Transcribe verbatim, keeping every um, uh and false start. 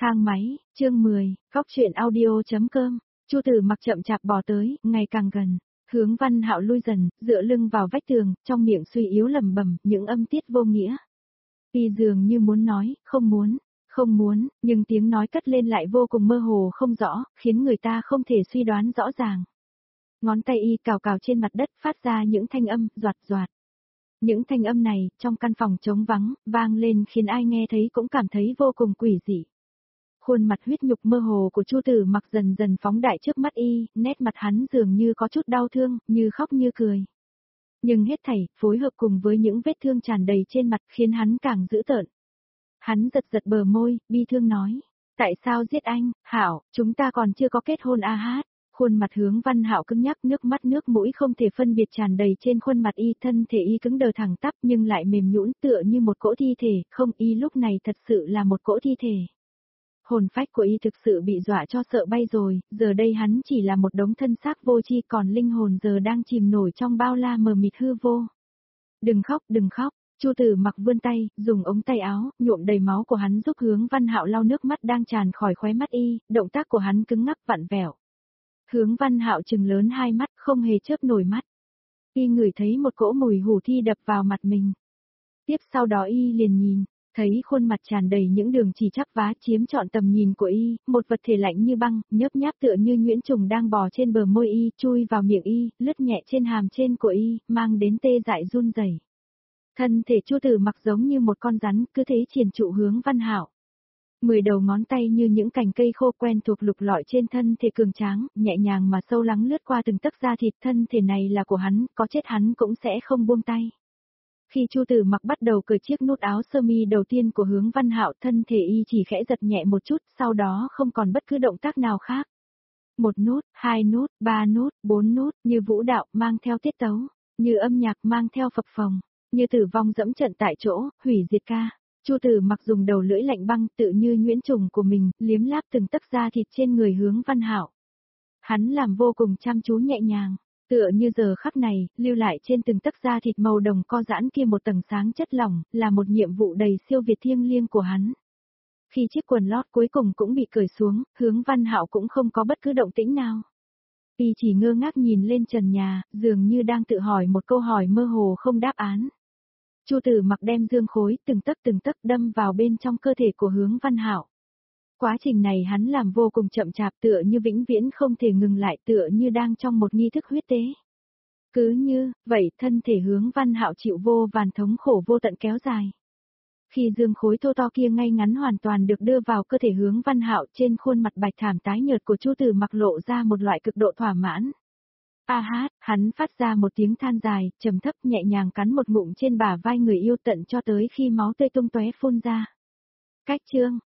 Thang máy, chương mười, Góc truyện audio.com. Chu Tử Mặc chậm chạp bò tới, ngày càng gần. Hướng Văn Hạo lui dần, dựa lưng vào vách tường, trong miệng suy yếu lẩm bẩm những âm tiết vô nghĩa. Y dường như muốn nói, không muốn, không muốn, nhưng tiếng nói cất lên lại vô cùng mơ hồ không rõ, khiến người ta không thể suy đoán rõ ràng. Ngón tay y cào cào trên mặt đất phát ra những thanh âm, doạt doạt. Những thanh âm này, trong căn phòng trống vắng, vang lên khiến ai nghe thấy cũng cảm thấy vô cùng quỷ dị. Khuôn mặt huyết nhục mơ hồ của Chu Tử Mặc dần dần phóng đại trước mắt y, nét mặt hắn dường như có chút đau thương, như khóc như cười. Nhưng hết thảy, phối hợp cùng với những vết thương tràn đầy trên mặt khiến hắn càng dữ tợn. Hắn giật giật bờ môi, bi thương nói, tại sao giết anh, Hạo, chúng ta còn chưa có kết hôn a hát. Khuôn mặt Hướng Văn Hạo cứng nhắc, nước mắt nước mũi không thể phân biệt tràn đầy trên khuôn mặt y, thân thể y cứng đờ thẳng tắp nhưng lại mềm nhũn tựa như một cỗ thi thể, không, y lúc này thật sự là một cỗ thi thể. Hồn phách của y thực sự bị dọa cho sợ bay rồi, giờ đây hắn chỉ là một đống thân xác vô tri, còn linh hồn giờ đang chìm nổi trong bao la mờ mịt hư vô. Đừng khóc, đừng khóc. Chu Tử Mặc vươn tay, dùng ống tay áo, nhuộm đầy máu của hắn giúp Hướng Văn Hạo lau nước mắt đang tràn khỏi khóe mắt y, động tác của hắn cứng ngắc vặn vẹo. Hướng Văn Hạo trừng lớn hai mắt, không hề chớp nổi mắt. Y ngửi thấy một cỗ mùi hủ thi đập vào mặt mình. Tiếp sau đó y liền nhìn, thấy khuôn mặt tràn đầy những đường chỉ chắp vá chiếm trọn tầm nhìn của y, một vật thể lạnh như băng, nhớp nháp tựa như nhuyễn trùng đang bò trên bờ môi y, chui vào miệng y, lướt nhẹ trên hàm trên của y, mang đến tê dại run rẩy. Thân thể Chu Tử Mặc giống như một con rắn, cứ thế triền trụ Hướng Văn Hạo. Mười đầu ngón tay như những cành cây khô quen thuộc lục lọi trên thân thể cường tráng, nhẹ nhàng mà sâu lắng lướt qua từng tấc da thịt, thân thể này là của hắn, có chết hắn cũng sẽ không buông tay. Khi Chu Tử Mặc bắt đầu cởi chiếc nút áo sơ mi đầu tiên của Hướng Văn Hạo, thân thể y chỉ khẽ giật nhẹ một chút, sau đó không còn bất cứ động tác nào khác. Một nút, hai nút, ba nút, bốn nút, như vũ đạo mang theo tiết tấu, như âm nhạc mang theo phập phồng, như tử vong dẫm trận tại chỗ, hủy diệt ca. Chu Tử Mặc dùng đầu lưỡi lạnh băng tự như nhuyễn trùng của mình, liếm láp từng tấc da thịt trên người Hướng Văn Hạo. Hắn làm vô cùng chăm chú nhẹ nhàng, tựa như giờ khắc này, lưu lại trên từng tấc da thịt màu đồng co giãn kia một tầng sáng chất lỏng, là một nhiệm vụ đầy siêu việt thiêng liêng của hắn. Khi chiếc quần lót cuối cùng cũng bị cởi xuống, Hướng Văn Hạo cũng không có bất cứ động tĩnh nào. Y chỉ ngơ ngác nhìn lên trần nhà, dường như đang tự hỏi một câu hỏi mơ hồ không đáp án. Chu Tử Mặc đem dương khối từng tấc từng tấc đâm vào bên trong cơ thể của Hướng Văn Hạo. Quá trình này hắn làm vô cùng chậm chạp, tựa như vĩnh viễn không thể ngừng lại, tựa như đang trong một nghi thức huyết tế. Cứ như vậy, thân thể Hướng Văn Hạo chịu vô vàn thống khổ vô tận kéo dài. Khi dương khối thô to kia ngay ngắn hoàn toàn được đưa vào cơ thể Hướng Văn Hạo, trên khuôn mặt bạch thảm tái nhợt của Chu Tử Mặc lộ ra một loại cực độ thỏa mãn. A hát, hắn phát ra một tiếng than dài, trầm thấp nhẹ nhàng cắn một ngụm trên bả vai người yêu tận cho tới khi máu tươi tung tóe phun ra. Cách chương